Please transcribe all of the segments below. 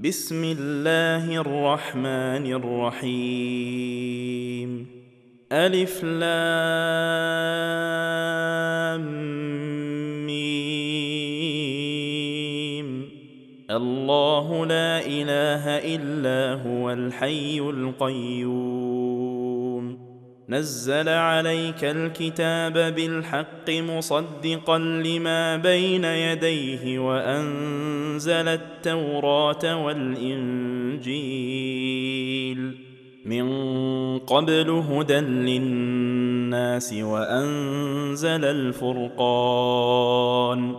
بسم الله الرحمن الرحيم. ألف لام ميم. الله لا إله إلا هو الحي القيوم. نزل عليك الكتاب بالحق مصدقا لما بين يديه وأنزل التوراة والإنجيل من قبل هدى للناس وأنزل الفرقان.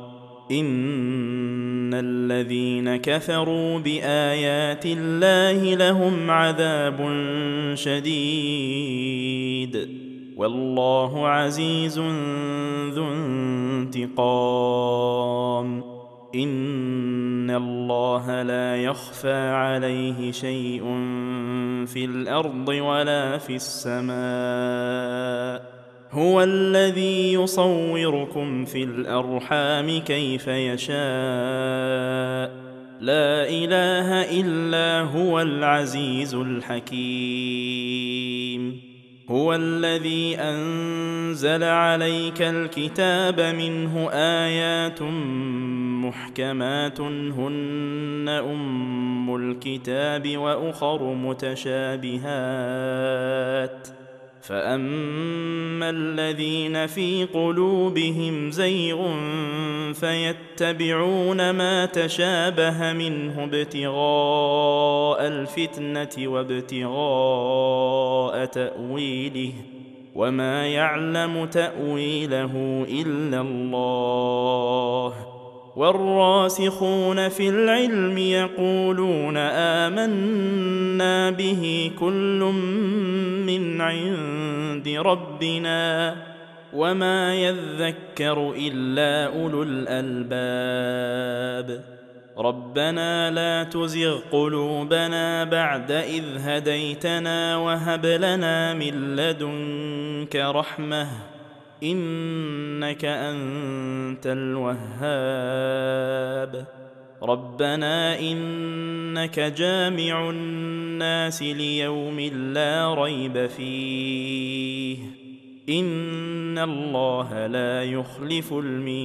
إن الذين كفروا بآيات الله لهم عذاب شديد والله عزيز ذو انتقام. إن الله لا يخفى عليه شيء في الأرض ولا في السماء. هو الذي يصوركم في الأرحام كيف يشاء. لا إله إلا هو العزيز الحكيم. هو الذي أنزل عليك الكتاب منه آيات محكمات هن أم الكتاب وأخر متشابهات فأما الذين في قلوبهم زيغ فيتبعون ما تشابه منه ابتغاء الفتنة وابتغاء تأويله وما يعلم تأويله إلا الله. والراسخون في العلم يقولون آمنا به كل من عند ربنا وما يذكر إلا أولو الألباب. ربنا لا تزغ قلوبنا بعد إذ هديتنا وهب لنا من لدنك رحمة إنك أنت الوهاب. ربنا إنك جامع الناس ليوم لا ريب فيه إن الله لا يخلف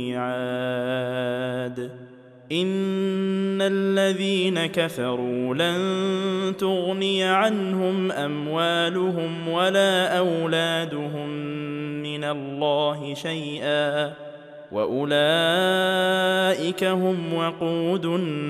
الميعاد. إن الذين كفروا لن تغني عنهم أموالهم ولا أولادهم من الله شيئا وأولئك هم وقود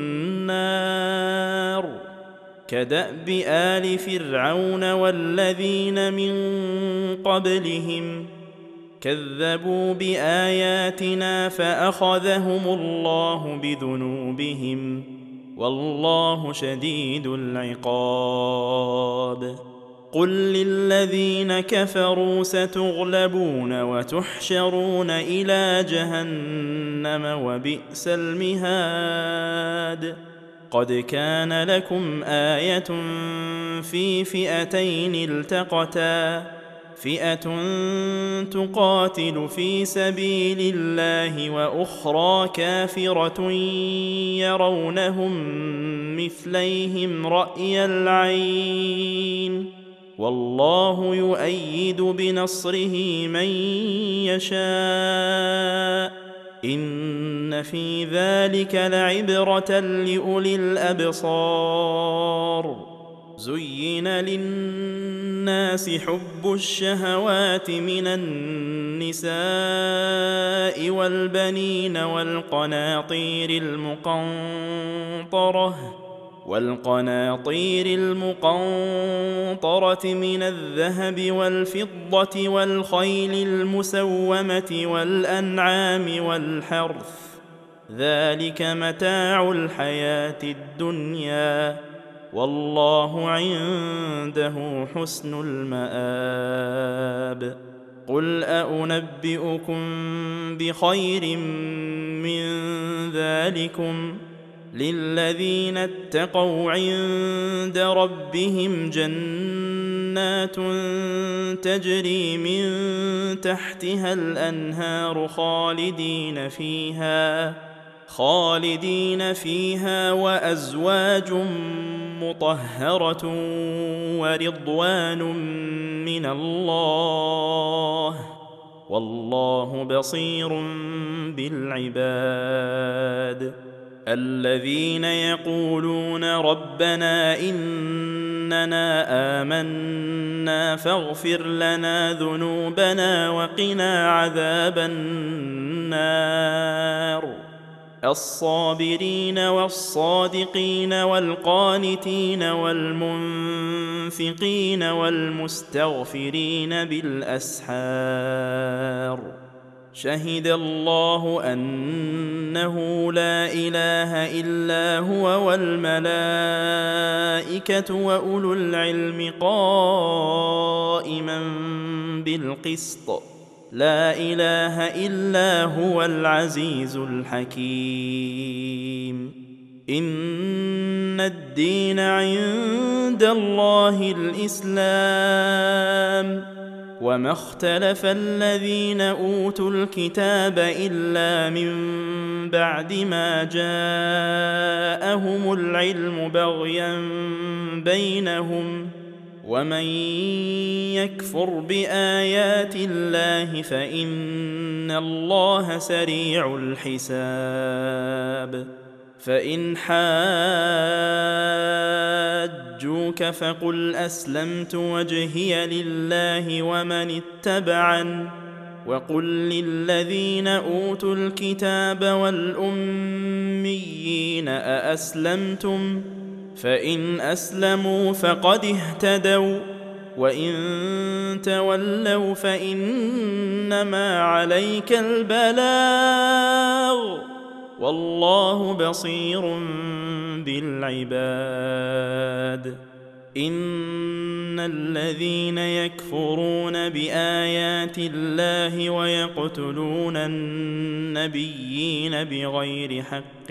النار. كدأب آل فرعون والذين من قبلهم كذبوا بآياتنا فأخذهم الله بذنوبهم والله شديد العقاب. قل للذين كفروا ستغلبون وتحشرون إلى جهنم وبئس المهاد. قد كان لكم آية في فئتين التقتا فئة تقاتل في سبيل الله وأخرى كافرة يرونهم مثليهم رأي العين والله يؤيد بنصره من يشاء. إن في ذلك لعبرة لأولي الأبصار. زين للناس حب الشهوات من النساء والبنين والقناطير المقنطرة من الذهب والفضة والخيل المسومة والأنعام والحرث ذلك متاع الحياة الدنيا والله عنده حسن المآب. قل أنبئكم بخير من ذلكم للذين اتقوا عند ربهم جنات تجري من تحتها الأنهار خالدين فيها خالدين فيها وأزواج مطهرة ورضوان من الله والله بصير بالعباد. الذين يقولون ربنا إننا آمنا فاغفر لنا ذنوبنا وقنا عذاب النار. الصابرين والصادقين والقانتين والمنفقين والمستغفرين بالأسحار. شهد الله أنه لا إله إلا هو والملائكة وأولو العلم قائما بالقسط لا إله إلا هو العزيز الحكيم. إن الدين عند الله الإسلام وما اختلف الذين أوتوا الكتاب إلا من بعد ما جاءهم العلم بغيا بينهم ومن يكفر بآيات الله فإن الله سريع الحساب. فإن حاجوك فقل أسلمت وجهي لله ومن اتبعن وقل للذين أوتوا الكتاب والأميين أأسلمتم فإن أسلموا فقد اهتدوا وإن تولوا فإنما عليك البلاغ والله بصير بالعباد. إن الذين يكفرون بآيات الله ويقتلون النبيين بغير حق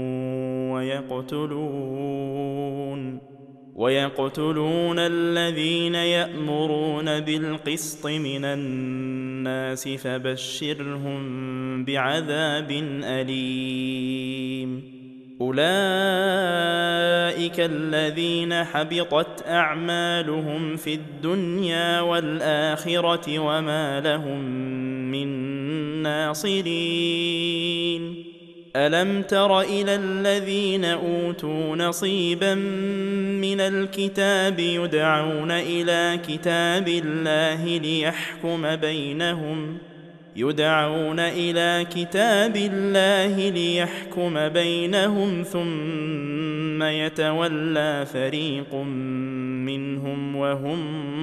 ويقتلون الذين يأمرون بالقسط من الناس فبشرهم بعذاب أليم. أولئك الذين حبطت أعمالهم في الدنيا والآخرة وما لهم من ناصرين. ألم تر إلى الذين أوتوا نصيبا من الكتاب يدعون إلى كتاب الله ليحكم بينهم ثم يتولى فريق منهم وهم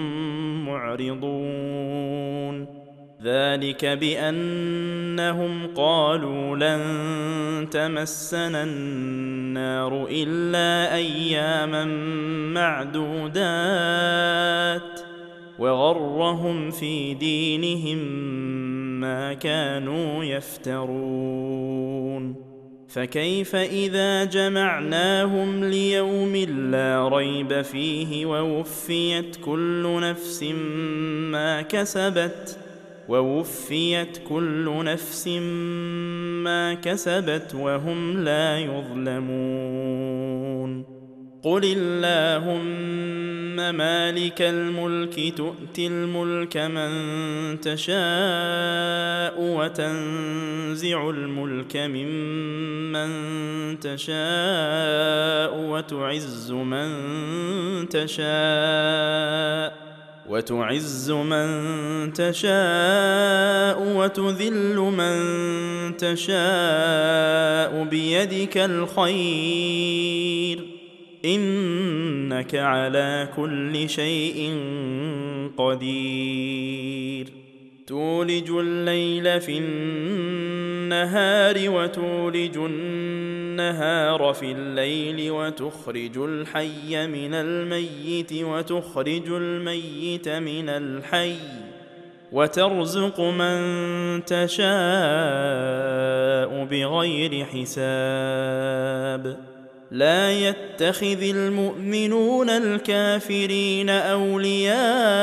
معرضون. ذلك بأنهم قالوا لن تمسنا النار إلا أياما معدودات وغرهم في دينهم ما كانوا يفترون. فكيف إذا جمعناهم ليوم لا ريب فيه ووفيت كل نفس ما كسبت وهم لا يظلمون. قل اللهم مالك الملك تؤتي الملك من تشاء وتنزع الملك ممن تشاء وتعز من تشاء وتذل من تشاء بيدك الخير إنك على كل شيء قدير. تولج الليل في النهار وتولج النهار في الليل وتخرج الحي من الميت وتخرج الميت من الحي وترزق من تشاء بغير حساب. لا يتخذ المؤمنون الكافرين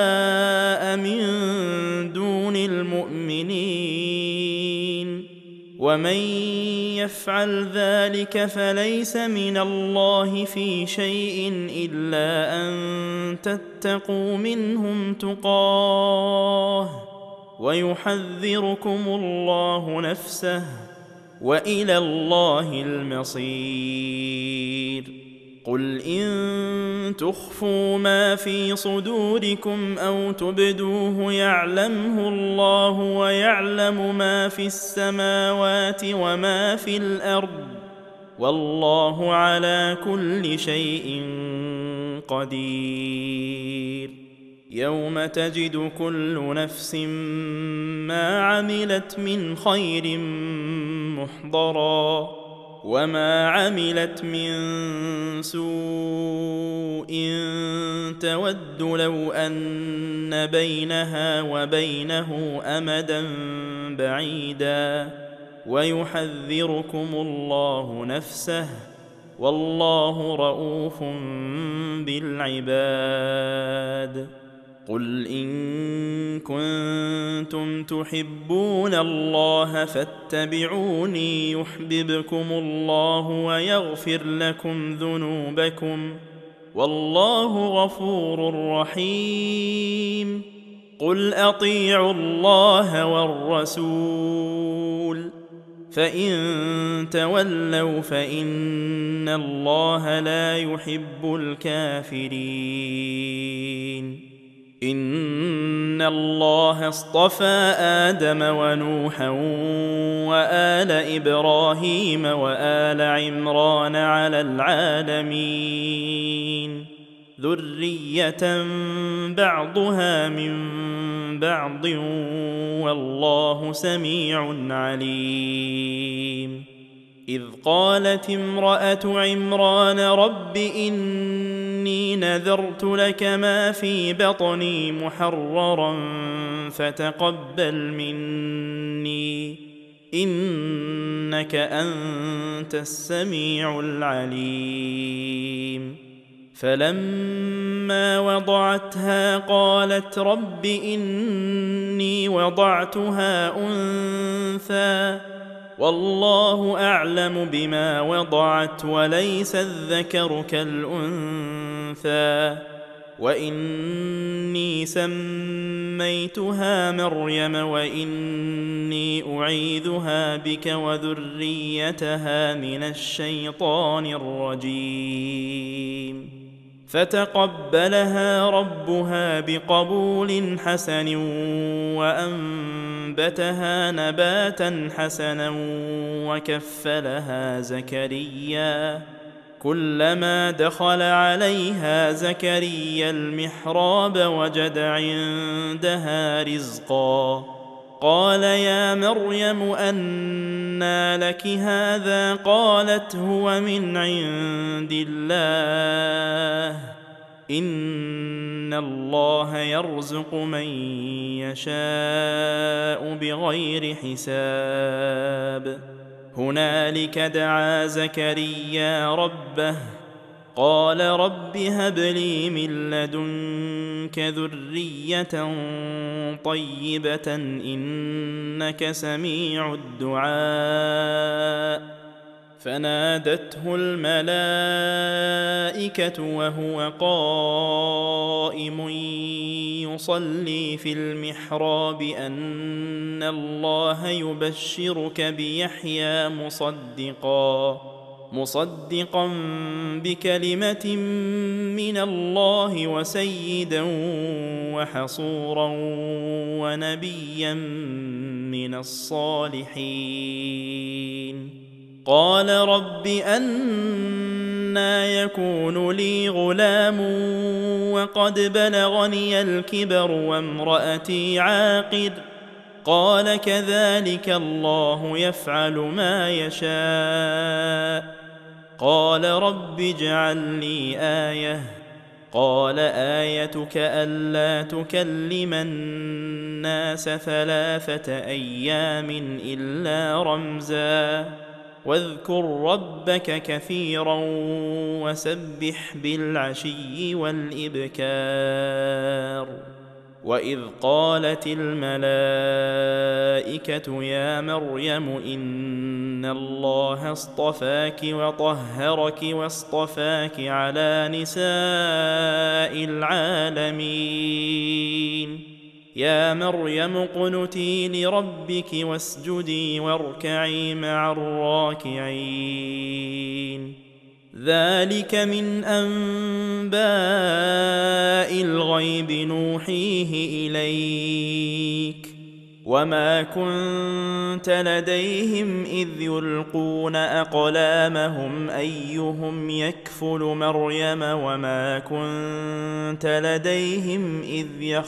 أولياء من دون المؤمنين ومن يفعل ذلك فليس من الله في شيء إلا أن تتقوا منهم تقاه ويحذركم الله نفسه وإلى الله المصير. قل إن تخفوا ما في صدوركم أو تبدوه يعلمه الله ويعلم ما في السماوات وما في الأرض والله على كل شيء قدير. يوم تجد كل نفس ما عملت من خير محضرا وما عملت من سوء تود لو أن بينها وبينه أمدا بعيدا ويحذركم الله نفسه والله رؤوف بالعباد. قل إن كنتم تحبون الله فاتبعوني يحببكم الله ويغفر لكم ذنوبكم والله غفور رحيم. قل أطيعوا الله والرسول فإن تولوا فإن الله لا يحب الكافرين. إن الله اصطفى آدم ونوحا وآل إبراهيم وآل عمران على العالمين ذرية بعضها من بعض والله سميع عليم. إذ قالت امرأة عمران رب إني نذرت لك ما في بطني محررا فتقبل مني إنك أنت السميع العليم. فلما وضعتها قالت رب إني وضعتها أنثى والله أعلم بما وضعت وليس الذكر كالأنثى وإني سميتها مريم وإني أعيذها بك وذريتها من الشيطان الرجيم. فتقبلها ربها بقبول حسن وأنبتها نباتا حسنا وكفلها زكريا. كلما دخل عليها زكريا المحراب وجد عندها رزقا قال يا مريم أنى لك هذا قالت هو من عند الله إن الله يرزق من يشاء بغير حساب. هنالك دعا زكريا ربه قال رب هب لي من لدنك ذرية طيبة إنك سميع الدعاء. فنادته الملائكة وهو قائم يصلي في المحراب أن الله يبشرك بيحيى مصدقا بكلمة من الله وسيدا وحصورا ونبيا من الصالحين. قال رب أنى يكون لي غلام وقد بلغني الكبر وامرأتي عاقر قال كذلك الله يفعل ما يشاء. قال رب اجعل لي آية قال آيتك ألا تكلم الناس 3 أيام إلا رمزا واذكر ربك كثيرا وسبح بالعشي والإبكار. وإذ قالت الملائكة يا مريم إن الله اصطفاك وطهرك واصطفاك على نساء العالمين يا مريم اقنتي لربك واسجدي واركعي مع الراكعين ذلك من أنباء الغيب نوحيه إليك وما كنت لديهم إذ يلقون أقلامهم أيهم يكفل مريم وما كنت لديهم إذ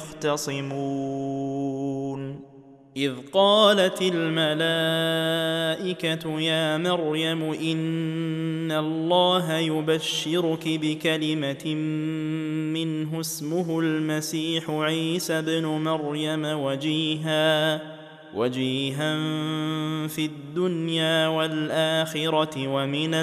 يختصمون إذ قالت الملائكة يا مريم إن الله يبشرك بكلمة منه اسمه المسيح عيسى بن مريم وجيها في الدنيا والآخرة ومن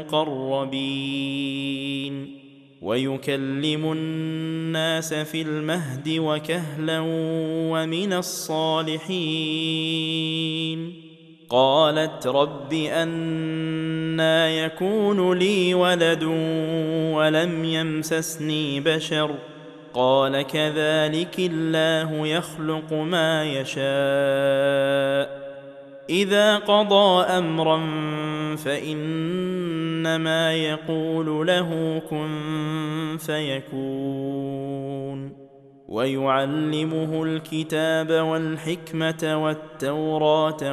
المقربين ويكلم الناس في المهد وكهلا ومن الصالحين قالت رب أنى يكون لي ولد ولم يمسسني بشر قال كذلك الله يخلق ما يشاء إذا قضى أمرا فإنما يقول له كن فيكون ويعلمه الكتاب والحكمة والتوراة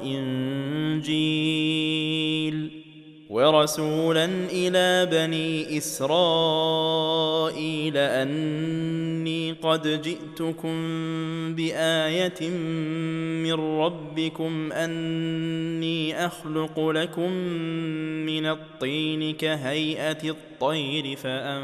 والإنجيل ورسولا إلى بني إسرائيل أني قد جئتكم بآية من ربكم أني أخلق لكم من الطين كهيئة الطير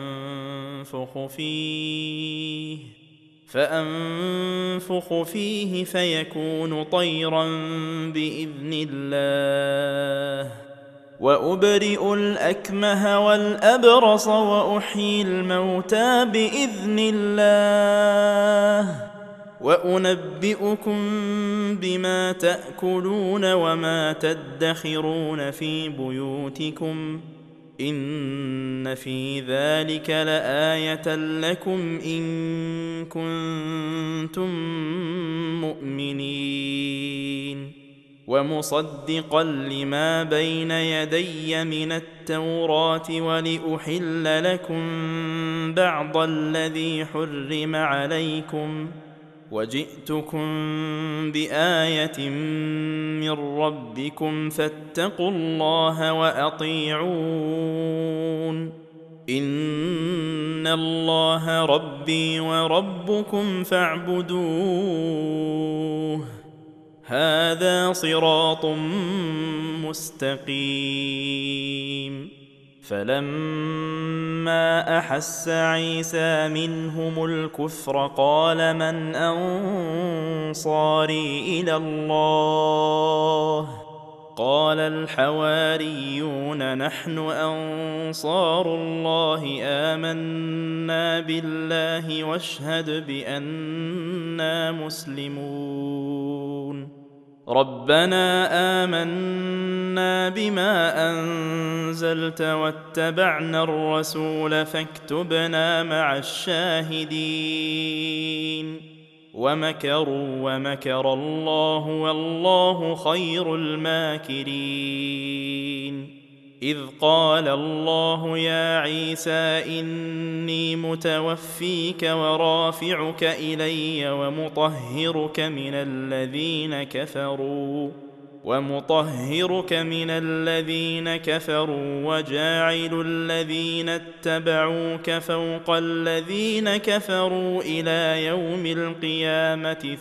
فأنفخ فيه فيكون طيرا بإذن الله وأبرئ الأكمه والأبرص وأحيي الموتى بإذن الله وأنبئكم بما تأكلون وما تدخرون في بيوتكم إن في ذلك لآية لكم إن كنتم مؤمنين ومصدقا لما بين يدي من التوراة ولأحل لكم بعض الذي حرم عليكم وجئتكم بآية من ربكم فاتقوا الله وأطيعون إن الله ربي وربكم فاعبدوه هذا صراط مستقيم فلما أحس عيسى منهم الكفر قال من أنصاري إلى الله قال الحواريون نحن أنصار الله آمنا بالله واشهد بأننا مسلمون ربنا آمنا بما أنزلت واتبعنا الرسول فاكتبنا مع الشاهدين ومكروا ومكر الله والله خير الماكرين إذ قال الله يا عيسى إني متوفيك ورافعك إلي ومطهرك من الذين كفروا وجاعل الذين اتبعوك فوق الذين كفروا إلى يوم القيامة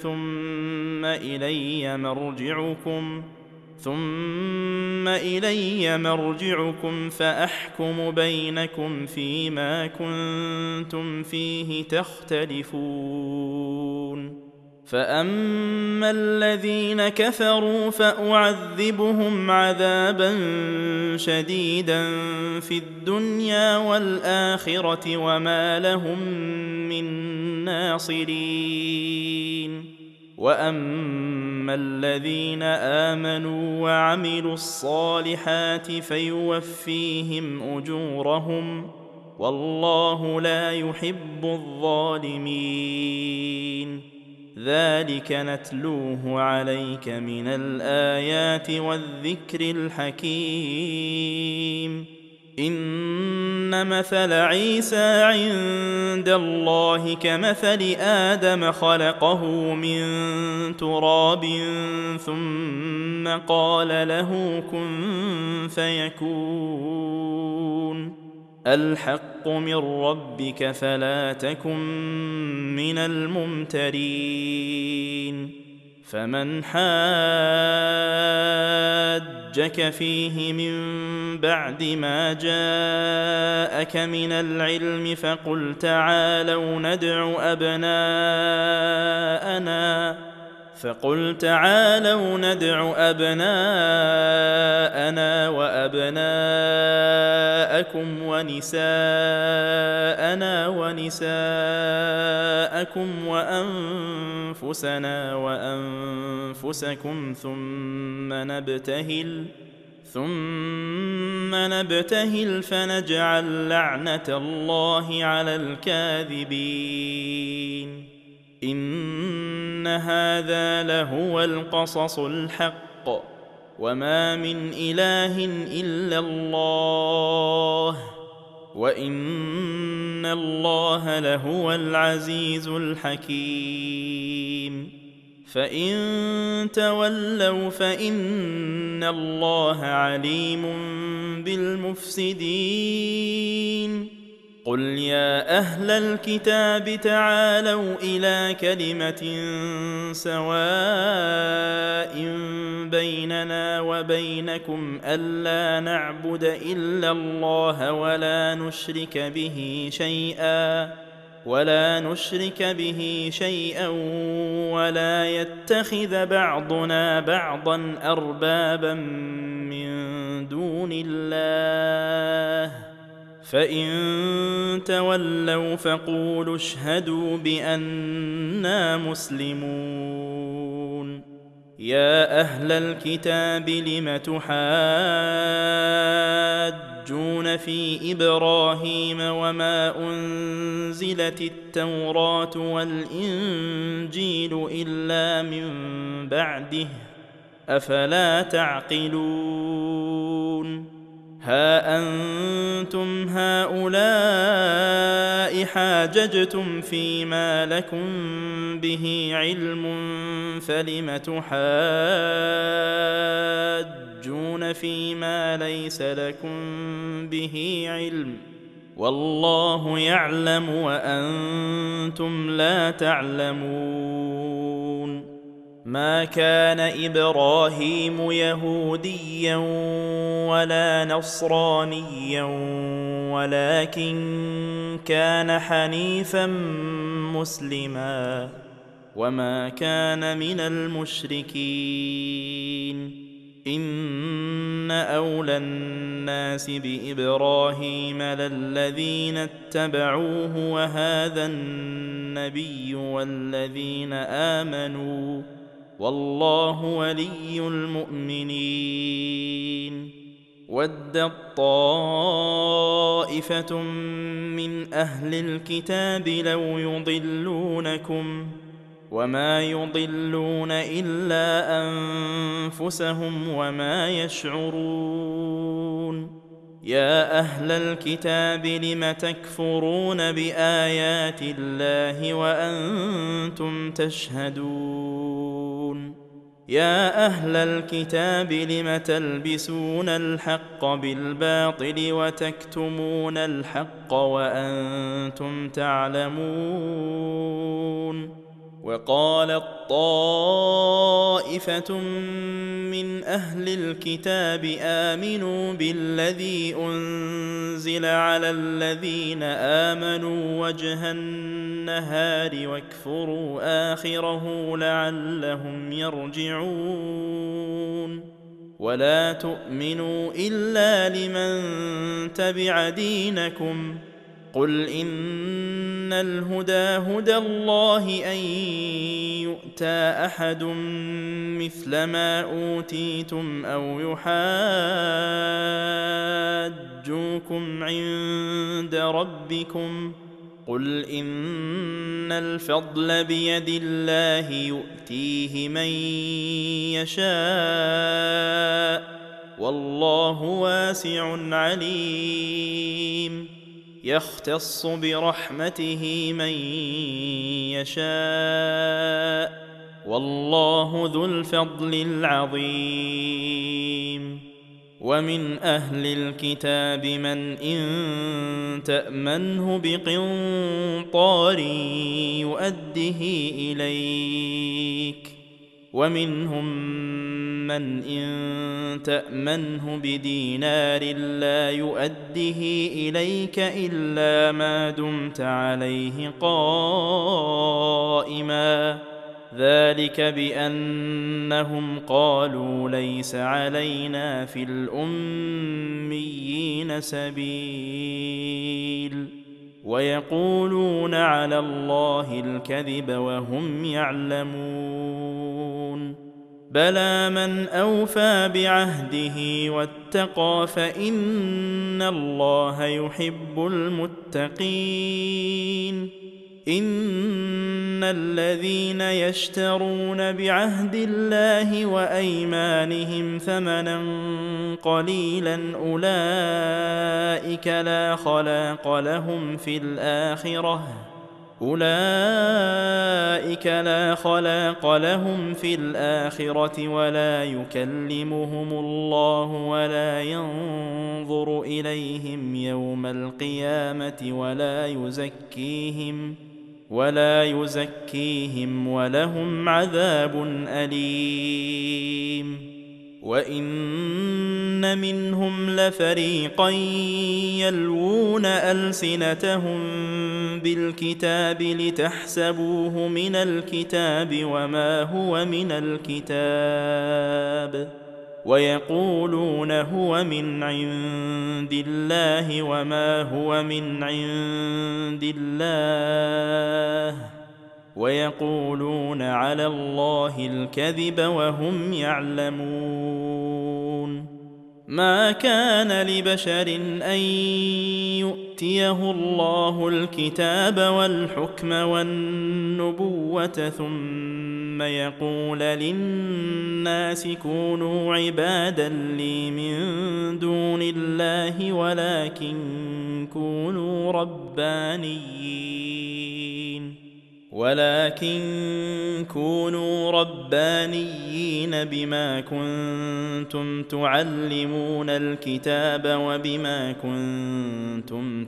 ثم إلي مرجعكم فأحكم بينكم فيما كنتم فيه تختلفون فأما الذين كفروا فأعذبهم عذابا شديدا في الدنيا والآخرة وما لهم من ناصرين. وأما الذين آمنوا وعملوا الصالحات فيوفيهم أجورهم والله لا يحب الظالمين. ذلك نتلوه عليك من الآيات والذكر الحكيم. إن مثل عيسى عند الله كمثل آدم خلقه من تراب ثم قال له كن فيكون. الحق من ربك فلا تكن من الممترين. فمن حاجك فيه من بعد ما جاءك من العلم فقل تعالوا ندع أبناءنا وأبناءكم ونساءنا ونساءكم وأنفسنا وأنفسكم ثم نبتهل فنجعل لعنة الله على الكاذبين. إن هذا لهو القصص الحق وما من إله إلا الله وإن الله لهو العزيز الحكيم. فإن تولوا فإن الله عليم بالمفسدين. قل يا أهل الكتاب تعالوا إلى كلمة سواء بيننا وبينكم ألا نعبد إلا الله ولا نشرك به شيئا ولا يتخذ بعضنا بعضا أربابا من دون الله. فإن تولوا فقولوا اشهدوا بأننا مسلمون. يا أهل الكتاب لم تحاجون في إبراهيم وما أنزلت التوراة والإنجيل إلا من بعده أفلا تعقلون. ها أنتم هؤلاء حاججتم فيما لكم به علم فلم تحاجون فيما ليس لكم به علم والله يعلم وأنتم لا تعلمون. ما كان إبراهيم يهوديا ولا نصرانيا ولكن كان حنيفا مسلما وما كان من المشركين. إن أولى الناس بإبراهيم للذين اتبعوه وهذا النبي والذين آمنوا والله ولي المؤمنين. ودت طائفة من أهل الكتاب لو يضلونكم وما يضلون إلا أنفسهم وما يشعرون. يا أهل الكتاب لم تكفرون بآيات الله وأنتم تشهدون. يا أهل الكتاب لم تلبسون الحق بالباطل وتكتمون الحق وأنتم تعلمون. وقالت طائفة من أهل الكتاب آمنوا بالذي أنزل على الذين آمنوا وجه النهار واكفروا آخره لعلهم يرجعون ولا تؤمنوا إلا لمن تبع دينكم قل إن الهدى هدى الله أن يؤتى أحد مثل ما أوتيتم أو يحاجوكم عند ربكم قل إن الفضل بيد الله يؤتيه من يشاء والله واسع عليم يختص برحمته من يشاء والله ذو الفضل العظيم ومن أهل الكتاب من إن تأمنه بقنطار يؤده إليك ومنهم من إن تأمنه بدينار لا يؤده إليك إلا ما دمت عليه قائما ذلك بأنهم قالوا ليس علينا في الأميين سبيل ويقولون على الله الكذب وهم يعلمون بلى من أوفى بعهده واتقى فإن الله يحب المتقين إن الذين يشترون بعهد الله وأيمانهم ثمنا قليلا أولئك لا خلاق لهم في الآخرة ولا يكلمهم الله ولا ينظر إليهم يوم القيامة ولا يزكيهم ولهم عذاب أليم وإن منهم لفريقا يلوون ألسنتهم بالكتاب لتحسبوه من الكتاب وما هو من الكتاب ويقولون هو من عند الله وما هو من عند الله ويقولون على الله الكذب وهم يعلمون ما كان لبشر أن يؤتيه الله الكتاب والحكم والنبوة ثم يقول للناس كونوا عبادا لي من دون الله ولكن كونوا ربانيين بما كنتم تعلمون الكتاب وبما كنتم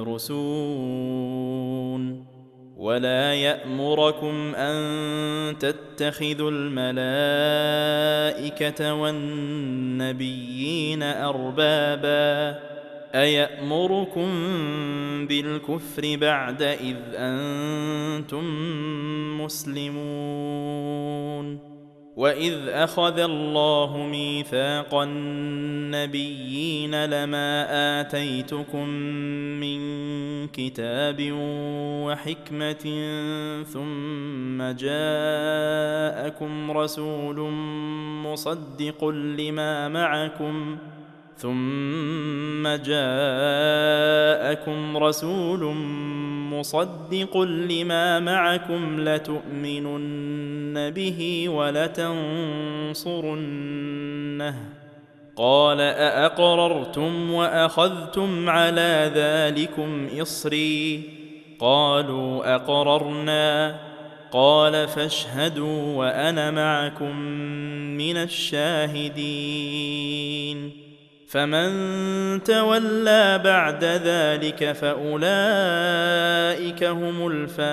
تدرسون ولا يأمركم أن تتخذوا الملائكة والنبيين أربابا أيأمركم بالكفر بعد إذ أنتم مسلمون وإذ أخذ الله ميثاق النبيين لما آتيتكم من كتاب وحكمة ثم جاءكم رسول مصدق لما معكم لتؤمنن به ولتنصرنه قال أأقررتم وأخذتم على ذلكم إصري قالوا أقررنا قال فاشهدوا وأنا معكم من الشاهدين فمن تولى بعد ذلك فأولئك هم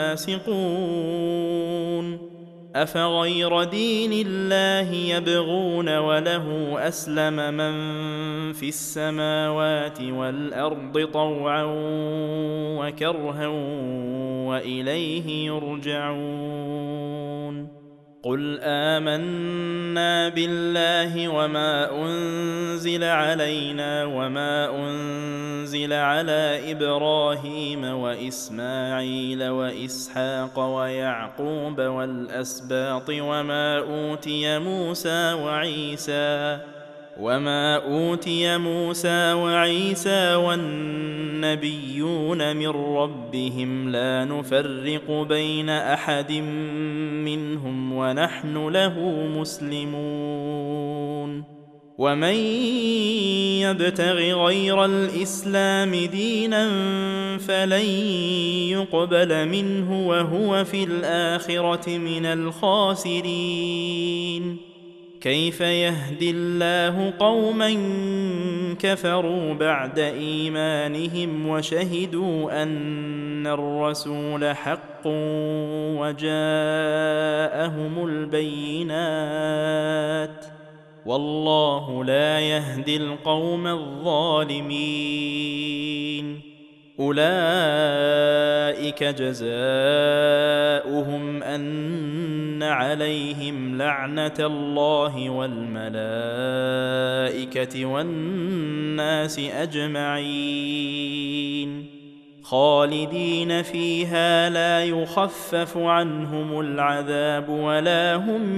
الفاسقون. أفغير دين الله يبغون وله أسلم من في السماوات والأرض طوعا وكرها وإليه يرجعون. قل آمنا بالله وما أنزل علينا وما أنزل على إبراهيم وإسماعيل وإسحاق ويعقوب والأسباط وما أوتي موسى وعيسى والنبيون من ربهم لا نفرق بين أحد منهم ونحن له مسلمون. ومن يبتغ غير الإسلام دينا فلن يقبل منه وهو في الآخرة من الخاسرين. كيف يهدي الله قوما كفروا بعد إيمانهم وشهدوا أن الرسول حق وجاءهم البينات والله لا يهدي القوم الظالمين. أولئك جزاؤهم أن عليهم لعنة الله والملائكة والناس أجمعين خالدين فيها لا يخفف عنهم العذاب ولا هم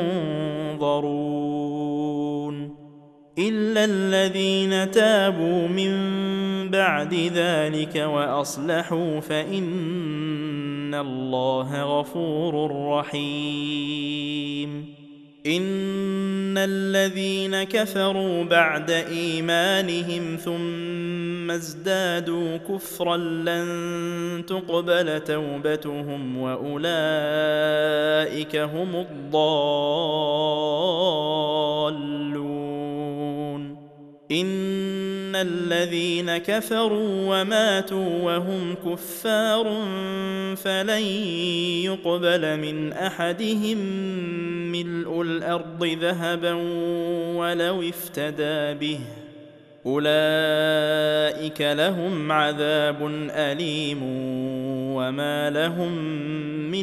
ينظرون إلا الذين تابوا من بعد ذلك وأصلحوا فإن الله غفور رحيم. إن الذين كفروا بعد إيمانهم ثم ازدادوا كفرا لن تقبل توبتهم وأولئك هم الضالون. إن الذين كفروا وماتوا وهم كفار فلن يقبل من أحدهم ملء الأرض ذهبا ولو افتدى به أولئك لهم عذاب أليم وما لهم من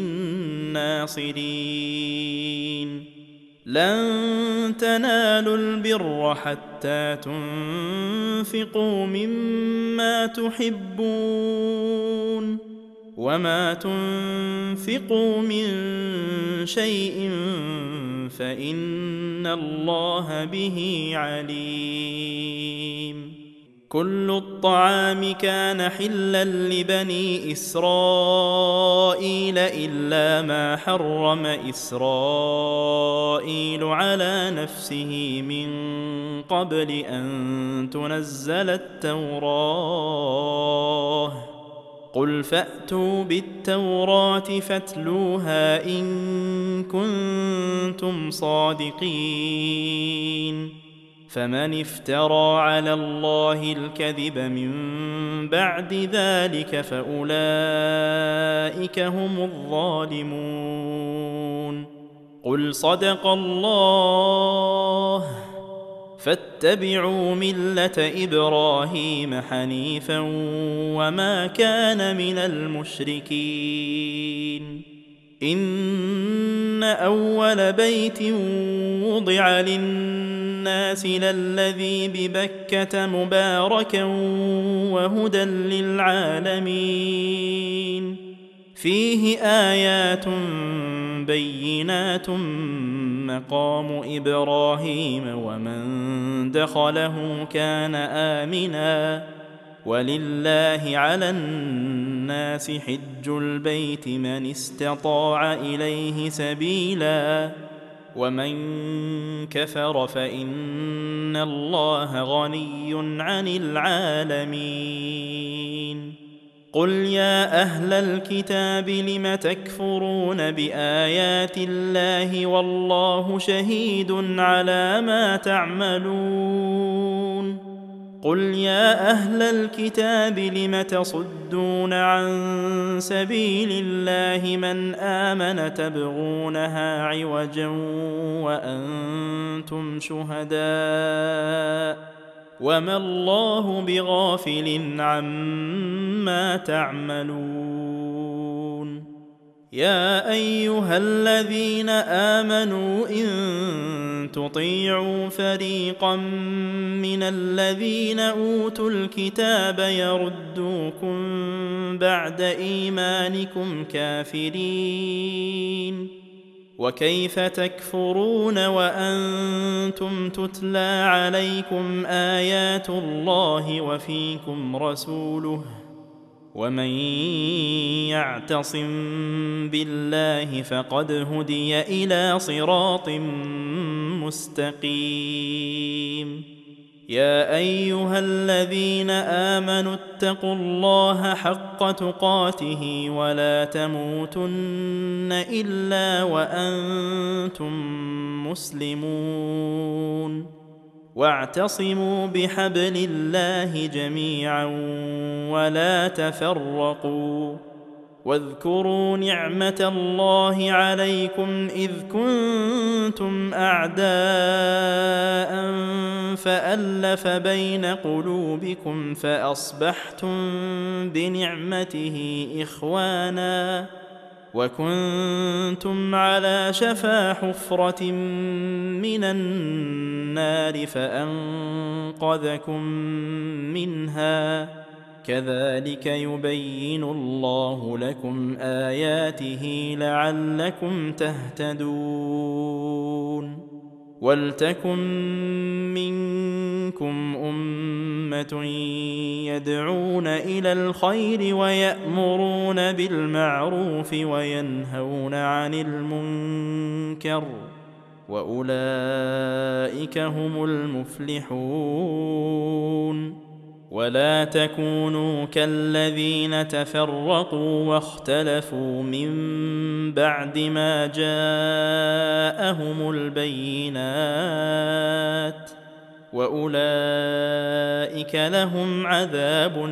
ناصرين. لن تنالوا البر حتى تنفقوا مما تحبون وما تنفقوا من شيء فإن الله به عليم. كل الطعام كان حلا لبني إسرائيل إلا ما حرم إسرائيل على نفسه من قبل أن تنزل التوراة. قل فأتوا بالتوراة فاتلوها إن كنتم صادقين. فمن افترى على الله الكذب من بعد ذلك فأولئك هم الظالمون. قل صدق الله فاتبعوا ملة إبراهيم حنيفا وما كان من المشركين. إن أول بيت وضع للناس للذي ببكة مباركا وهدى للعالمين فيه آيات بينات مقام إبراهيم ومن دخله كان آمنا ولله على الناس حج البيت من استطاع إليه سبيلا ومن كفر فإن الله غني عن العالمين. قل يا أهل الكتاب لم تكفرون بآيات الله والله شهيد على ما تعملون قل يا أهل الكتاب لم تصدون عن سبيل الله من آمن تبغونها عوجا وأنتم شهداء وما الله بغافل عما تعملون يا أيها الذين آمنوا إن تطيعوا فريقا من الذين أوتوا الكتاب يردوكم بعد إيمانكم كافرين وكيف تكفرون وأنتم تتلى عليكم آيات الله وفيكم رسوله ومن يعتصم بالله فقد هدي إلى صراط مستقيم يا أيها الذين آمنوا اتقوا الله حق تقاته ولا تموتن إلا وأنتم مسلمون واعتصموا بحبل الله جميعا ولا تفرقوا واذكروا نعمة الله عليكم إذ كنتم أعداء فألف بين قلوبكم فأصبحتم بنعمته إخوانا وكنتم على شفا حفرة من النار فأنقذكم منها كذلك يبين الله لكم آياته لعلكم تهتدون ولتكن منكم أمة يدعون إلى الخير ويأمرون بالمعروف وينهون عن المنكر وأولئك هم المفلحون ولا تكونوا كالذين تفرقوا واختلفوا من بعد ما جاءهم البينات وأولئك لهم عذاب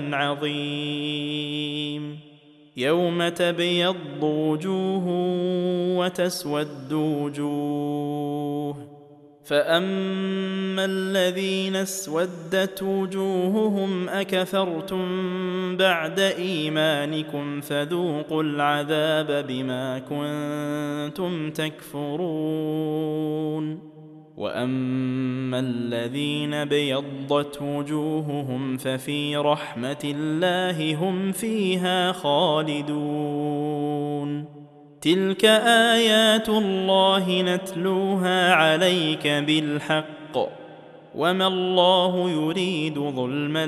عظيم يوم تبيض وجوه وتسود وجوه فأما الذين اسودت وجوههم أكفرتم بعد إيمانكم فذوقوا العذاب بما كنتم تكفرون وأما الذين بيضت وجوههم ففي رحمة الله هم فيها خالدون تلك آيات الله نتلوها عليك بالحق وما الله يريد ظلما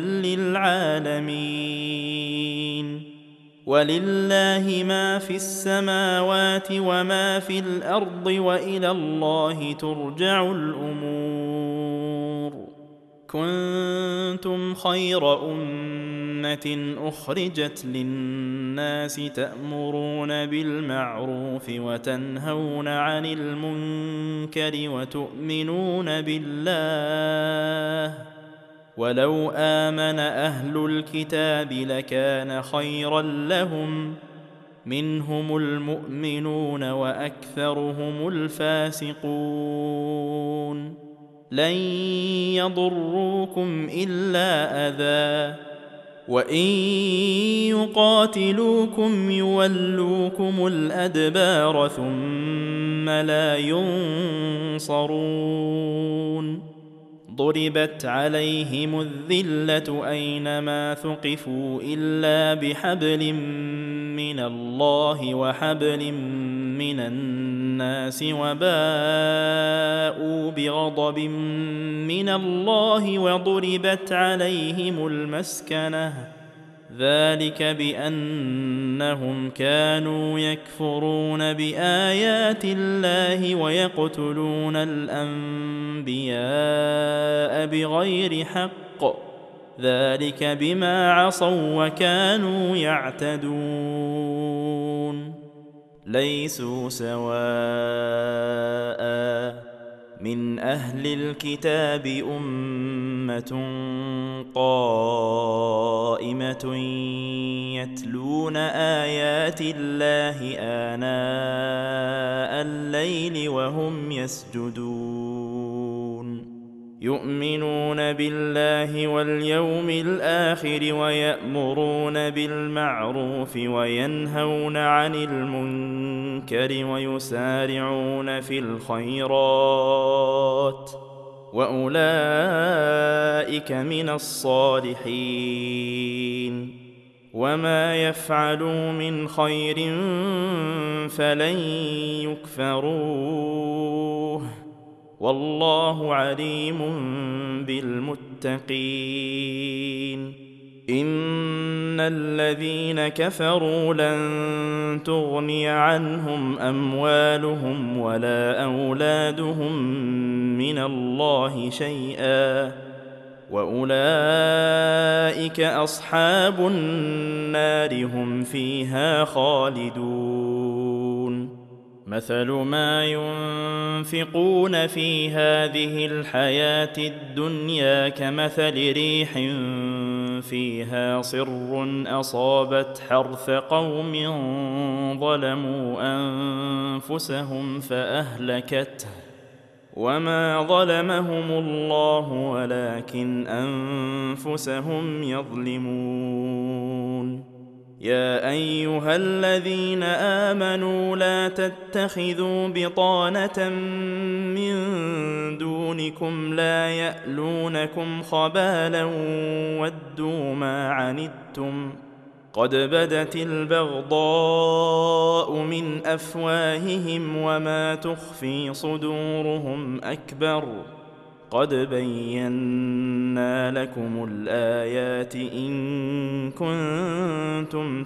للعالمين ولله ما في السماوات وما في الأرض وإلى الله ترجع الأمور كنتم خير أمة أخرجت للناس تأمرون بالمعروف وتنهون عن المنكر وتؤمنون بالله ولو آمن أهل الكتاب لكان خيرا لهم منهم المؤمنون وأكثرهم الفاسقون لن يضروكم إلا أذى وإن يقاتلوكم يولوكم الأدبار ثم لا ينصرون ضربت عليهم الذلة أينما ثقفوا إلا بحبل من الله وحبل من الناس وباءوا بغضب من الله وضربت عليهم المسكنة ذلك بأنهم كانوا يكفرون بآيات الله ويقتلون الأنبياء بغير حق ذلك بما عصوا وكانوا يعتدون ليسوا سواء من أهل الكتاب أمة قائمة يتلون آيات الله آناء الليل وهم يسجدون يؤمنون بالله واليوم الآخر ويأمرون بالمعروف وينهون عن المنكر ويسارعون في الخيرات وأولئك من الصالحين وما يفعلوا من خير فلن يكفروه والله عليم بالمتقين إن الذين كفروا لن تغني عنهم أموالهم ولا أولادهم من الله شيئا وأولئك أصحاب النار هم فيها خالدون مثل ما ينفقون في هذه الحياة الدنيا كمثل ريح فيها صر أصابت حرث قوم ظلموا أنفسهم فأهلكته وما ظلمهم الله ولكن أنفسهم يظلمون يا أيها الذين آمنوا لا تتخذوا بطانة من دونكم لا يألونكم خبالا ودوا ما عنتم قد بدت البغضاء من أفواههم وما تخفي صدورهم أكبر قد بينا لكم الآيات إن كنتم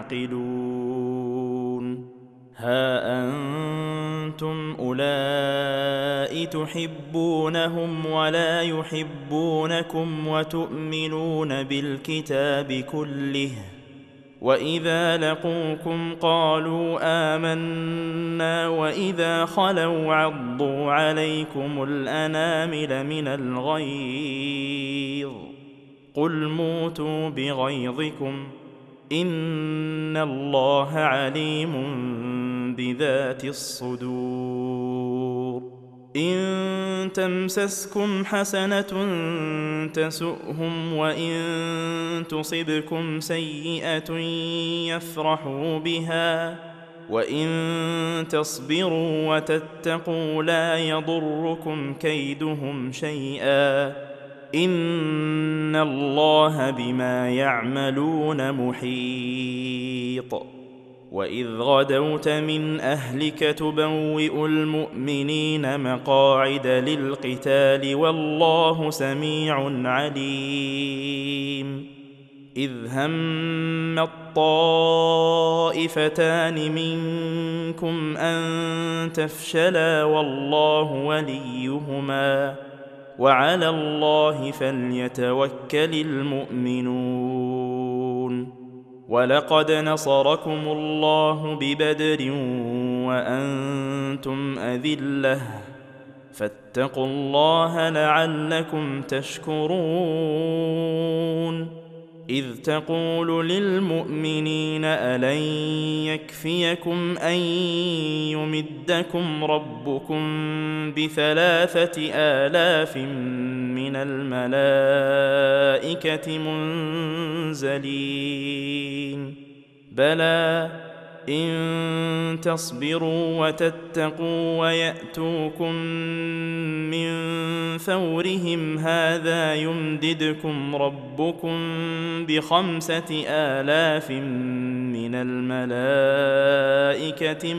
تعقلون ها أنتم أولئك تحبونهم ولا يحبونكم وتؤمنون بالكتاب كله وإذا لقوكم قالوا آمنا وإذا خلوا عضوا عليكم الأنامل من الغيظ قل موتوا بغيظكم إن الله عليم بذات الصدور إن تمسسكم حسنة تسؤهم وإن تصبكم سيئة يفرحوا بها وإن تصبروا وتتقوا لا يضركم كيدهم شيئا إن الله بما يعملون محيط وإذ غدوت من أهلك تبوئ المؤمنين مقاعد للقتال والله سميع عليم إذ هم الطائفتان منكم أن تفشلا والله وليهما وعلى الله فليتوكل المؤمنون ولقد نصركم الله ببدر وأنتم أذلة فاتقوا الله لعلكم تشكرون إذ تقول للمؤمنين ألن يكفيكم أن يمدكم ربكم ب3,000 من الملائكة منزلين بلى إن تصبروا وتتقوا ويأتوكم من فورهم هذا يمددكم ربكم ب5,000 من الملائكة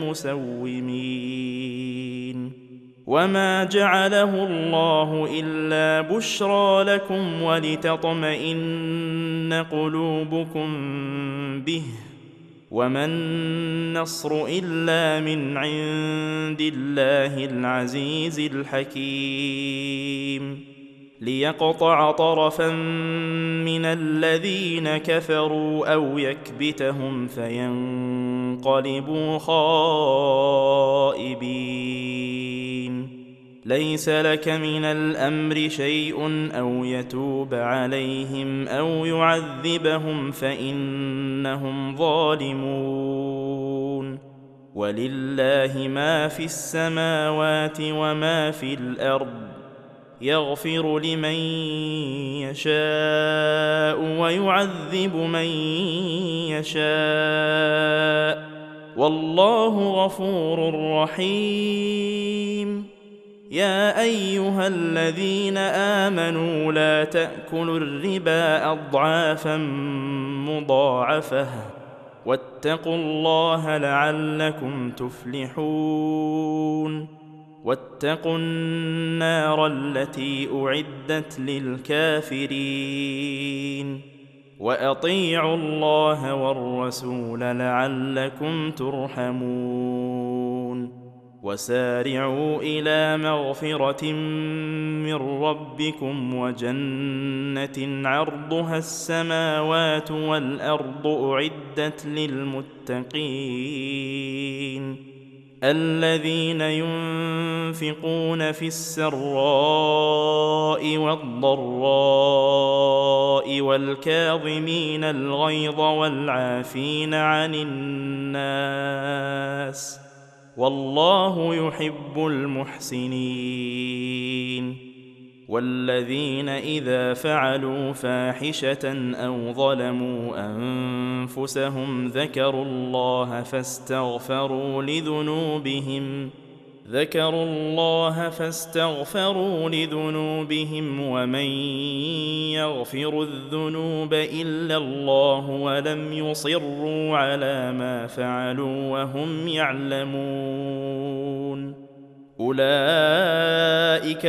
مسومين وما جعله الله إلا بشرى لكم ولتطمئن قلوبكم به وما النصر إلا من عند الله العزيز الحكيم ليقطع طرفا من الذين كفروا أو يكبتهم فينقلبوا خائبين ليس لك من الأمر شيء أو يتوب عليهم أو يعذبهم فإنهم ظالمون ولله ما في السماوات وما في الأرض يغفر لمن يشاء ويعذب من يشاء والله غفور رحيم يا أيها الذين آمنوا لا تأكلوا الربا أضعافا مضاعفة واتقوا الله لعلكم تفلحون واتقوا النار التي أعدت للكافرين وأطيعوا الله والرسول لعلكم ترحمون وسارعوا إلى مغفرة من ربكم وجنة عرضها السماوات والأرض أعدت للمتقين الذين ينفقون في السراء والضراء والكاظمين الغيظ والعافين عن الناس والله يحب المحسنين والذين إذا فعلوا فاحشة أو ظلموا أنفسهم ذكروا الله فاستغفروا لذنوبهم ومن يغفر الذنوب إلا الله ولم يصروا على ما فعلوا وهم يعلمون أولئك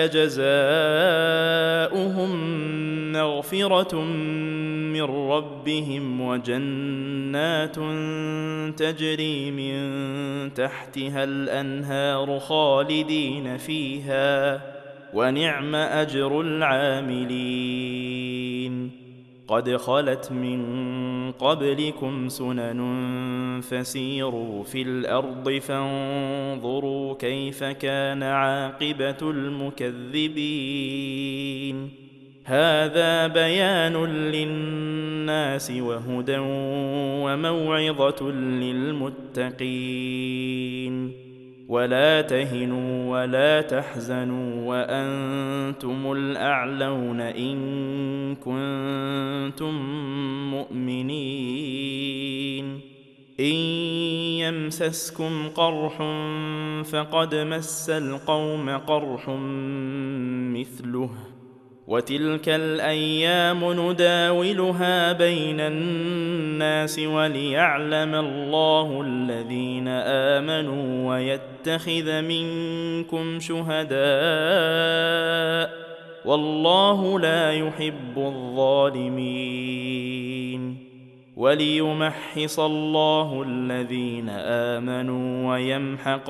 جزاؤهم مغفرة من ربهم وجنات تجري من تحتها الأنهار خالدين فيها ونعم أجر العاملين قد خلت من قبلكم سنن فسيروا في الأرض فانظروا كيف كان عاقبة المكذبين هذا بيان للناس وهدى وموعظة للمتقين ولا تهنوا ولا تحزنوا وأنتم الأعلون إن كنتم مؤمنين إن يمسسكم قرح فقد مس القوم قرح مثله وتلك الأيام نداولها بين الناس وليعلم الله الذين آمنوا ويتخذ منكم شهداء والله لا يحب الظالمين وليمحص الله الذين آمنوا ويمحق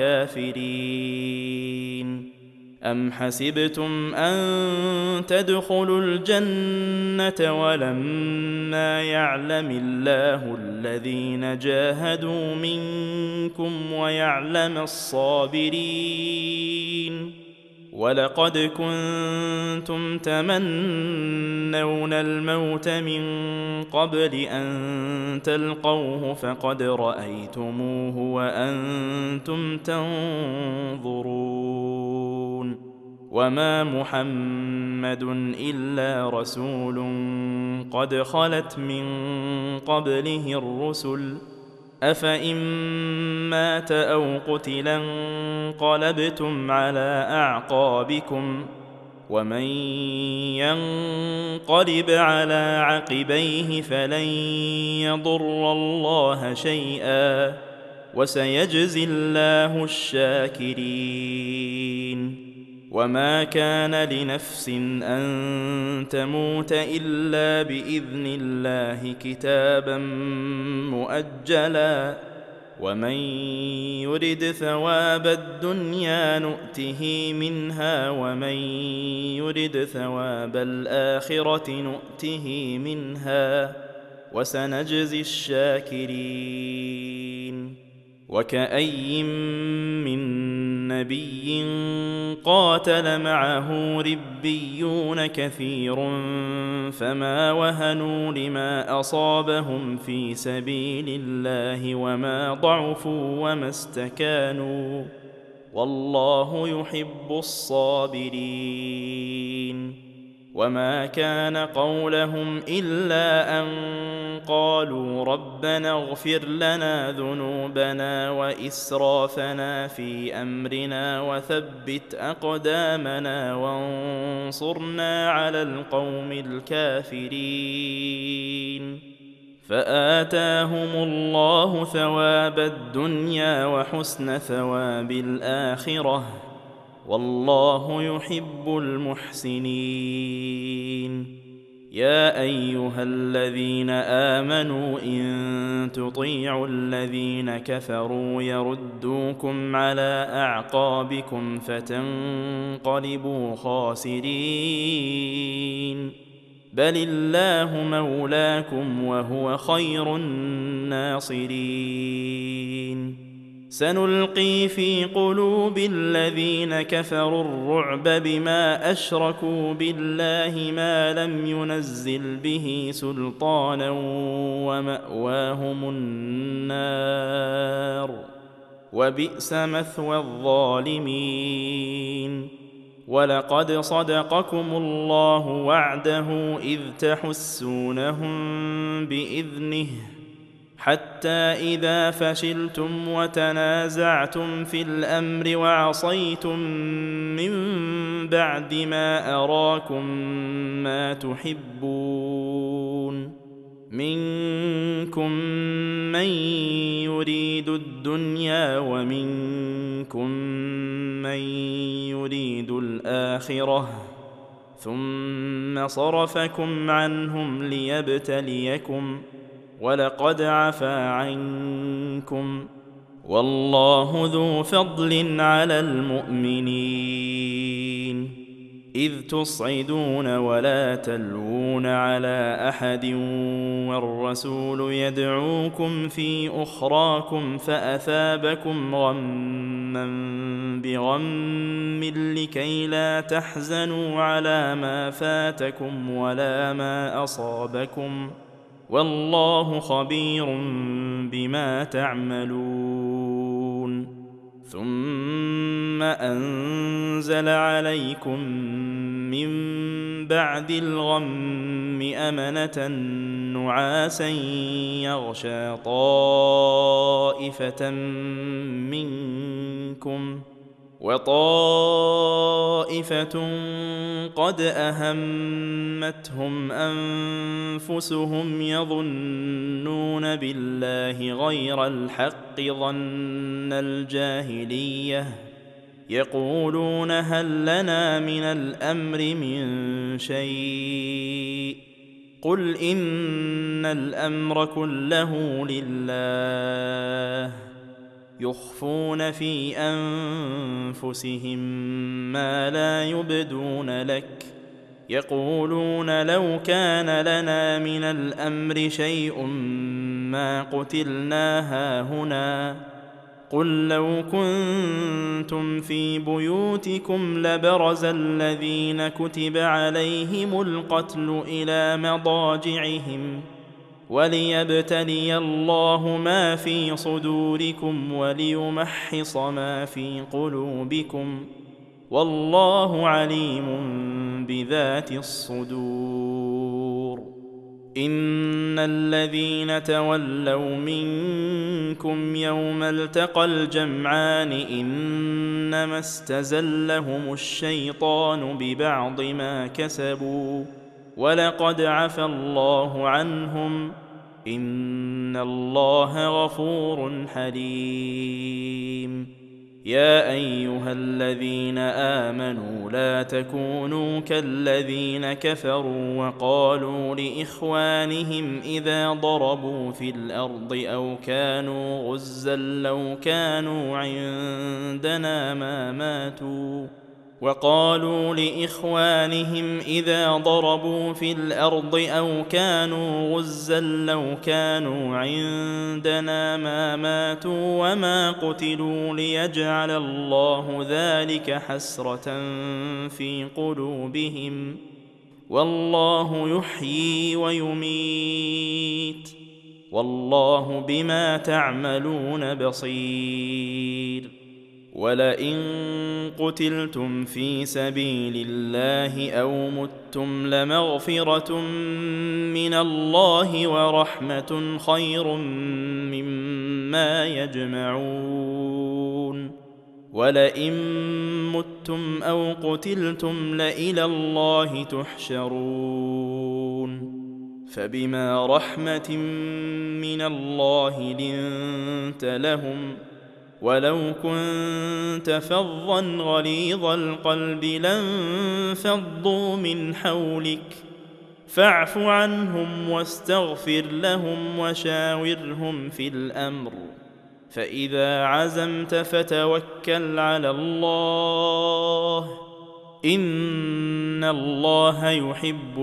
الكافرين أم حسبتم أن تدخلوا الجنة ولما يعلم الله الذين جاهدوا منكم ويعلم الصابرين ولقد كنتم تمنون الموت من قبل أن تلقوه فقد رأيتموه وأنتم تنظرون وما محمد إلا رسول قد خلت من قبله الرسل أفإن مات أو قتلا انقلبتم على أعقابكم ومن ينقلب على عقبيه فلن يضر الله شيئا وسيجزي الله الشاكرين وما كان لنفس أن تموت إلا بإذن الله كتابا مؤجلا ومن يرد ثواب الدنيا نؤته منها ومن يرد ثواب الآخرة نؤته منها وسنجزي الشاكرين وكأي من نبي قاتل معه ربيون كثير فما وهنوا لما أصابهم في سبيل الله وما ضعفوا وما استكانوا والله يحب الصابرين. وما كان قولهم إلا أن قالوا ربنا اغفر لنا ذنوبنا وإسرافنا في أمرنا وثبت أقدامنا وانصرنا على القوم الكافرين فآتاهم الله ثواب الدنيا وحسن ثواب الآخرة والله يحب المحسنين. يا أيها الذين آمنوا إن تطيعوا الذين كفروا يردوكم على أعقابكم فتنقلبوا خاسرين بل الله مولاكم وهو خير الناصرين. سنلقي في قلوب الذين كفروا الرعب بما أشركوا بالله ما لم ينزل به سلطانا ومأواهم النار وبئس مثوى الظالمين. ولقد صدقكم الله وعده إذ تحسونهم بإذنه حتى إذا فشلتم وتنازعتم في الأمر وعصيتم من بعد ما أراكم ما تحبون منكم من يريد الدنيا ومنكم من يريد الآخرة ثم صرفكم عنهم ليبتليكم ولقد عفا عنكم والله ذو فضل على المؤمنين. إذ تصعدون ولا تلوون على أحد والرسول يدعوكم في أخراكم فأثابكم غما بغم لكي لا تحزنوا على ما فاتكم ولا ما أصابكم والله خبير بما تعملون. ثم أنزل عليكم من بعد الغم أمنة نعاسا يغشى طائفة منكم وطائفة قد أهمتهم أنفسهم يظنون بالله غير الحق ظن الجاهلية يقولون هل لنا من الأمر من شيء قل إن الأمر كله لله يخفون في أنفسهم ما لا يبدون لك يقولون لو كان لنا من الأمر شيء ما قتلنا هاهنا قل لو كنتم في بيوتكم لبرز الذين كتب عليهم القتل إلى مضاجعهم وليبتلي الله ما في صدوركم وليمحص ما في قلوبكم والله عليم بذات الصدور. إن الذين تولوا منكم يوم التقى الجمعان إنما استزلهم الشيطان ببعض ما كسبوا ولقد عفى الله عنهم إن الله غفور حليم. يا أيها الذين آمنوا لا تكونوا كالذين كفروا وقالوا لإخوانهم إذا ضربوا في الأرض أو كانوا غزا لو كانوا عندنا ما ماتوا وقالوا لإخوانهم إذا ضربوا في الأرض أو كانوا غزا لو كانوا عندنا ما ماتوا وما قتلوا ليجعل الله ذلك حسرة في قلوبهم والله يحيي ويميت والله بما تعملون بصير. ولئن قتلتم في سبيل الله أو متم لمغفرة من الله ورحمة خير مما يجمعون. ولئن متم أو قتلتم لإلى الله تحشرون. فبما رحمة من الله لنت لهم ولو كنت فظا غليظ القلب لانفضوا من حولك فاعف عنهم واستغفر لهم وشاورهم في الأمر فإذا عزمت فتوكل على الله إن الله يحب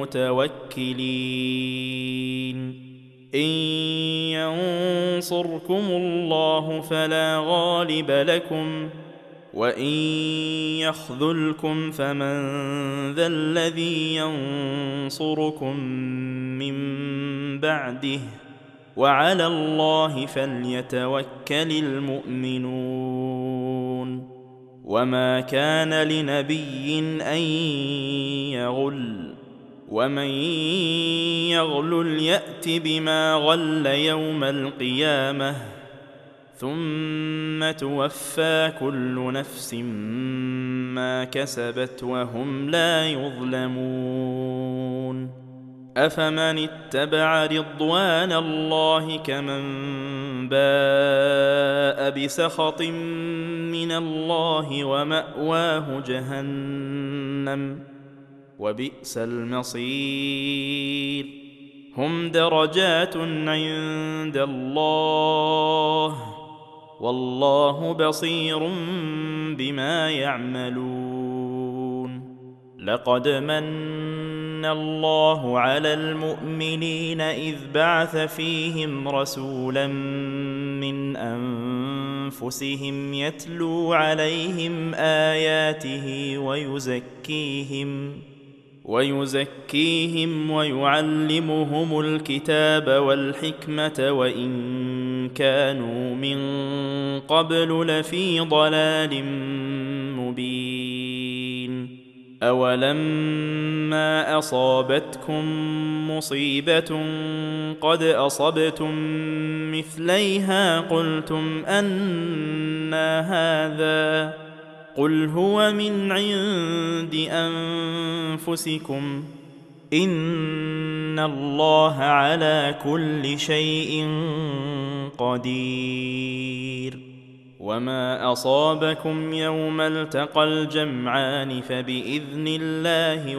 المتوكلين. إن ينصركم الله فلا غالب لكم وإن يخذلكم فمن ذا الذي ينصركم من بعده وعلى الله فليتوكل المؤمنون. وما كان لنبي أن يغل ومن يغلل يأت بما غل يوم القيامة ثم توفى كل نفس ما كسبت وهم لا يظلمون. أفمن اتبع رضوان الله كمن باء بسخط من الله ومأواه جهنم وبئس المصير. هم درجات عند الله والله بصير بما يعملون. لقد من الله على المؤمنين إذ بعث فيهم رسولا من أنفسهم يتلو عليهم آياته ويزكيهم ويعلمهم الكتاب والحكمة وإن كانوا من قبل لفي ضلال مبين. أولما أصابتكم مصيبة قد أصبتم مثليها قلتم أنى هذا قل هو من عند أنفسكم إن الله على كل شيء قدير. وما أصابكم يوم التقى الجمعان فبإذن الله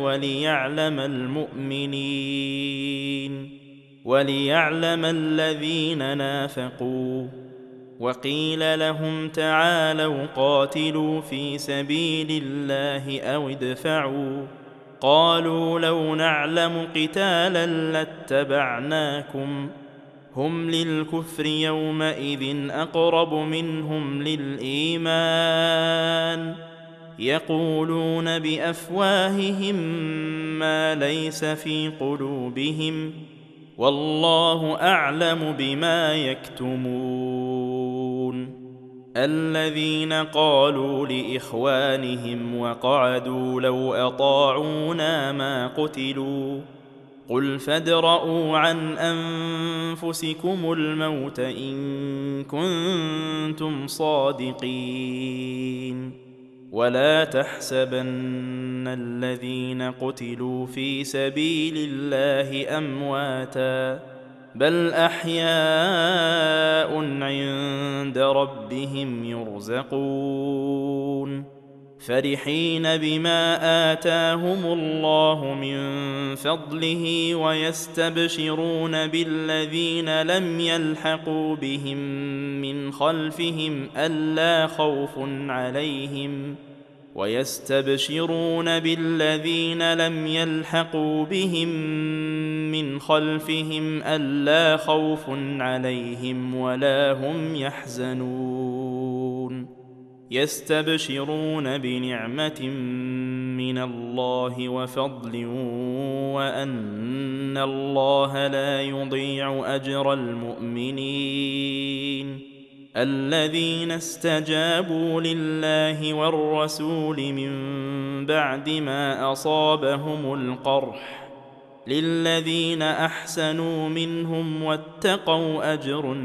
وليعلم الذين نافقوا. وقيل لهم تعالوا قاتلوا في سبيل الله أو ادفعوا قالوا لو نعلم قتالا لاتبعناكم هم للكفر يومئذ أقرب منهم للإيمان يقولون بأفواههم ما ليس في قلوبهم والله أعلم بما يكتمون. الذين قالوا لإخوانهم وقعدوا لو أطاعونا ما قتلوا قل فادرءوا عن أنفسكم الموت إن كنتم صادقين. ولا تحسبن الذين قتلوا في سبيل الله أمواتا بل أحياء عند ربهم يرزقون فرحين بما آتاهم الله من فضله ويستبشرون بالذين لم يلحقوا بهم من خلفهم ألا خوف عليهم ويستبشرون بالذين لم يلحقوا بهم من خلفهم ألا خوف عليهم ولا هم يحزنون يستبشرون بنعمة من الله وفضل وأن الله لا يضيع أجر المؤمنين الذين استجابوا لله والرسول من بعد ما أصابهم القرح للذين أحسنوا منهم واتقوا أجر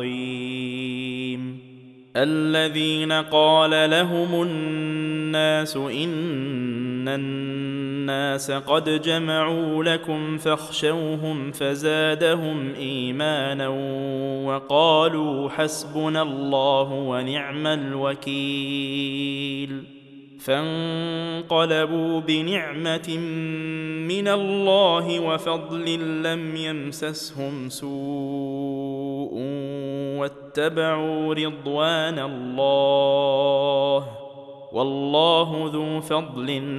عظيم الذين قال لهم الناس إن الناس قد جمعوا لكم فاخشوهم فزادهم إيمانا وقالوا حسبنا الله ونعم الوكيل فانقلبوا بنعمة من الله وفضل لم يمسسهم سوء واتبعوا رضوان الله والله ذو فضل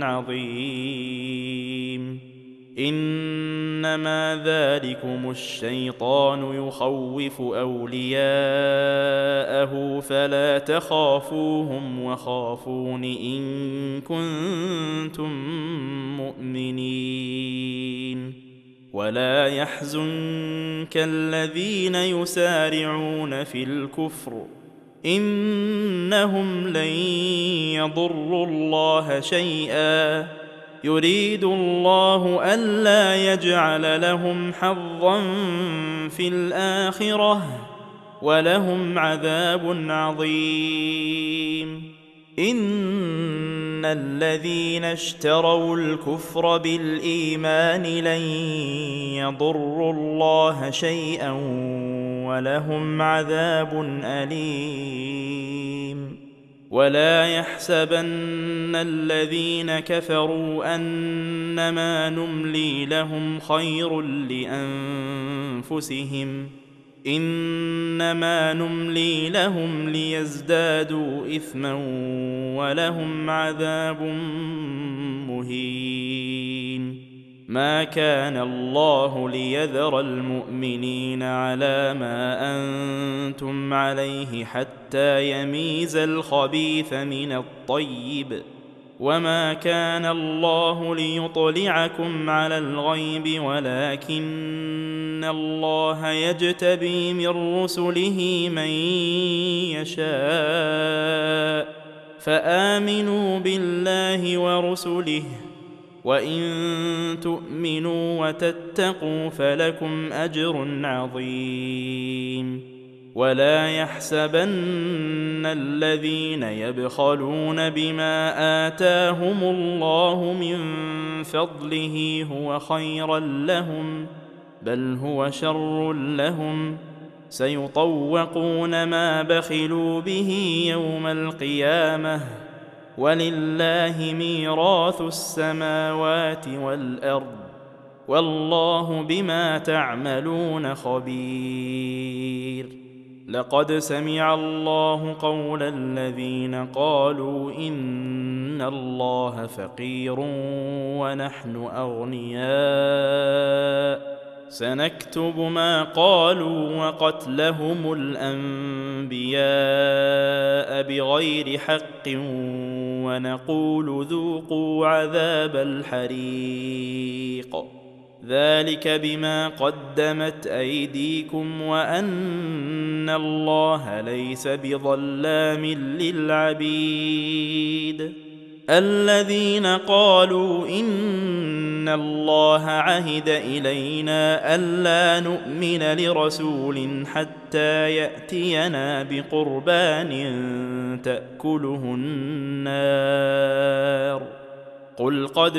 عظيم إنما ذلكم الشيطان يخوف أولياءه فلا تخافوهم وخافون إن كنتم مؤمنين ولا يحزنك الذين يسارعون في الكفر إنهم لن يضروا الله شيئا يريد الله ألا يجعل لهم حظا في الآخرة ولهم عذاب عظيم إن الذين اشتروا الكفر بالإيمان لن يضروا الله شيئا ولهم عذاب أليم ولا يحسبن الذين كفروا أنما نملي لهم خير لأنفسهم إنما نملي لهم ليزدادوا إثما ولهم عذاب مهين ما كان الله ليذر المؤمنين على ما أنتم عليه حتى يميز الخبيث من الطيب وما كان الله ليطلعكم على الغيب ولكن الله يجتبي من رسله من يشاء فآمنوا بالله ورسله وإن تؤمنوا وتتقوا فلكم أجر عظيم ولا يحسبن الذين يبخلون بما آتاهم الله من فضله هو خيرا لهم بل هو شر لهم سيطوقون ما بخلوا به يوم القيامة ولله ميراث السماوات والأرض والله بما تعملون خبير لقد سمع الله قول الذين قالوا إن الله فقير ونحن أغنياء سنكتب ما قالوا وقتلهم الأنبياء بغير حق ونقول ذوقوا عذاب الحريق ذلك بما قدمت أيديكم وأن الله ليس بظلام للعبيد الذين قالوا إن الله عهد إلينا ألا نؤمن لرسول حتى يأتينا بقربان تأكله النار قل قد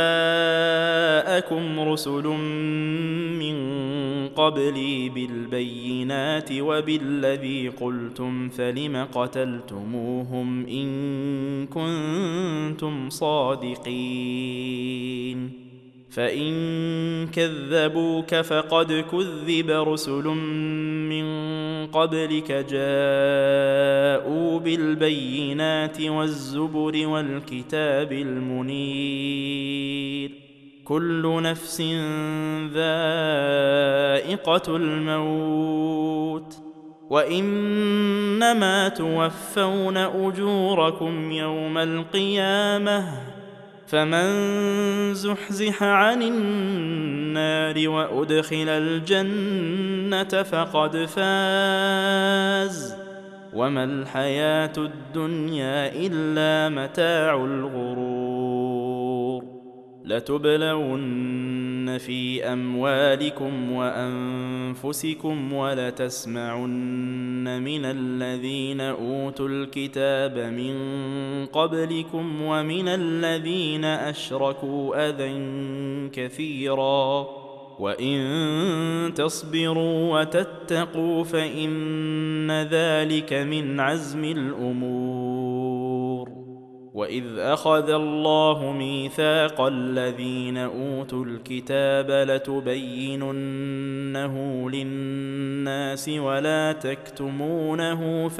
جاءكم رسل من قبلي بالبينات وبالذي قلتم فلم قتلتموهم إن كنتم صادقين فإن كذبوك فقد كذب رسل من قبلك جاءوا بالبينات والزبر والكتاب المنير كل نفس ذائقة الموت وإنما توفون أجوركم يوم القيامة فمن زحزح عن النار وأدخل الجنة فقد فاز وما الحياة الدنيا إلا متاع الغرور لتبلون في أموالكم وأنفسكم ولتسمعن من الذين أوتوا الكتاب من قبلكم ومن الذين أشركوا أذى كثيرا وإن تصبروا وتتقوا فإن ذلك من عزم الأمور وإذ أخذ الله ميثاق الذين أوتوا الكتاب لتبيننه للناس ولا تكتمونه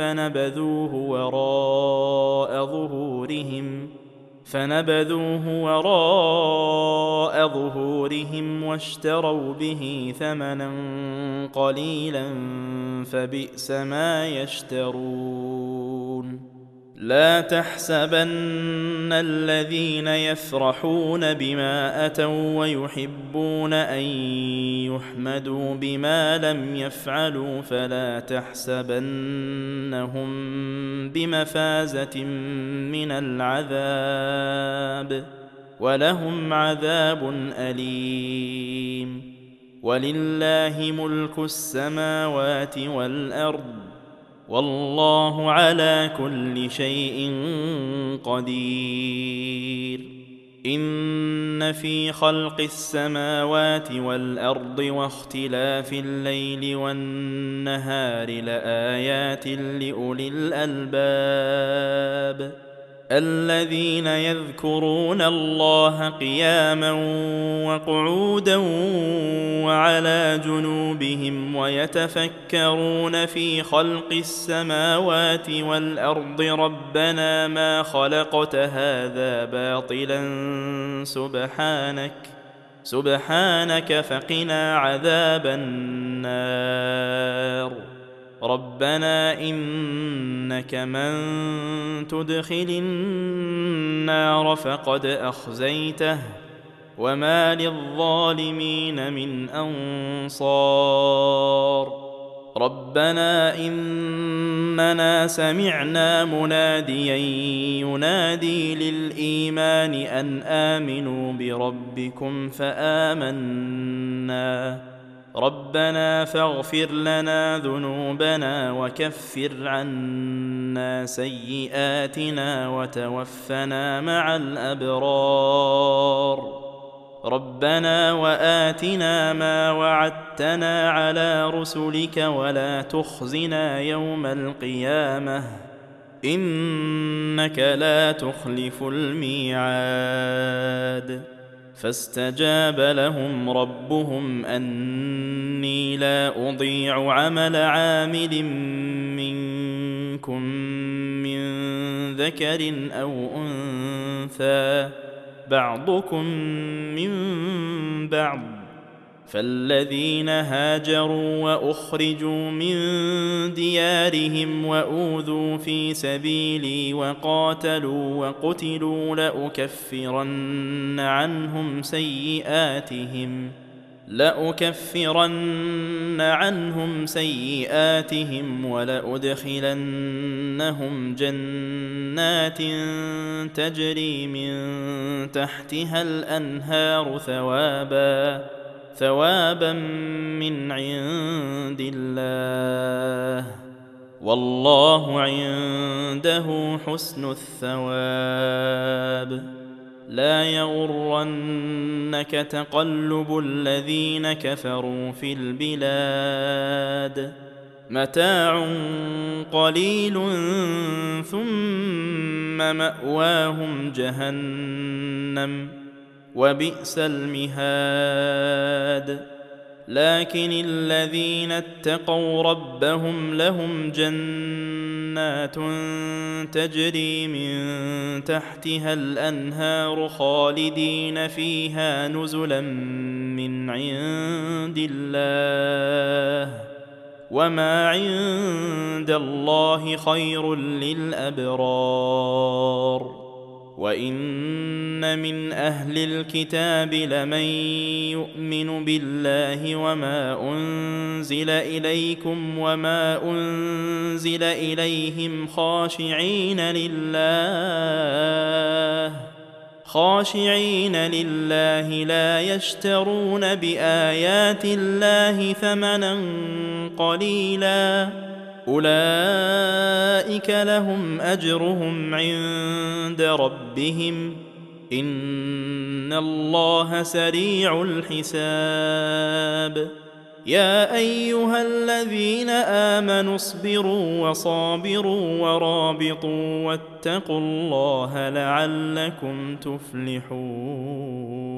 فنبذوه وراء ظهورهم واشتروا به ثمنا قليلا فبئس ما يشترون لا تحسبن الذين يفرحون بما أتوا ويحبون أن يحمدوا بما لم يفعلوا فلا تحسبنهم بمفازة من العذاب ولهم عذاب أليم ولله ملك السماوات والأرض والله على كل شيء قدير إن في خلق السماوات والأرض واختلاف الليل والنهار لآيات لأولي الألباب الذين يذكرون الله قياما وقعودا وعلى جنوبهم ويتفكرون في خلق السماوات والأرض ربنا ما خلقت هذا باطلا سبحانك فقنا عذاب النار ربنا إنك من تدخل النار فقد أخزيته وما للظالمين من أنصار ربنا إننا سمعنا مناديا ينادي للإيمان أن آمنوا بربكم فآمنا ربنا فاغفر لنا ذنوبنا وكفر عنا سيئاتنا وتوفنا مع الأبرار ربنا وآتنا ما وعدتنا على رسلك ولا تخزنا يوم القيامة إنك لا تخلف الميعاد فاستجاب لهم ربهم أني لا أضيع عمل عامل منكم من ذكر أو أنثى بعضكم من بعض فالذين هاجروا وأخرجوا من ديارهم وأوذوا في سبيلي وقاتلوا وقتلوا لأكفرن عنهم سيئاتهم ولأدخلنهم جنات تجري من تحتها الأنهار ثوابا من عند الله والله عنده حسن الثواب لا يغرنك تقلب الذين كفروا في البلاد متاع قليل ثم مأواهم جهنم وبئس المهاد لكن الذين اتقوا ربهم لهم جنات تجري من تحتها الأنهار خالدين فيها نزلا من عند الله وما عند الله خير للأبرار. وإن من أهل الكتاب لمن يؤمن بالله وما أنزل إليكم وما أنزل إليهم خاشعين لله لا يشترون بآيات الله ثمنا قليلا أولئك لهم أجرهم عند ربهم إن الله سريع الحساب. يا أيها الذين آمنوا اصبروا وصابروا ورابطوا واتقوا الله لعلكم تفلحون.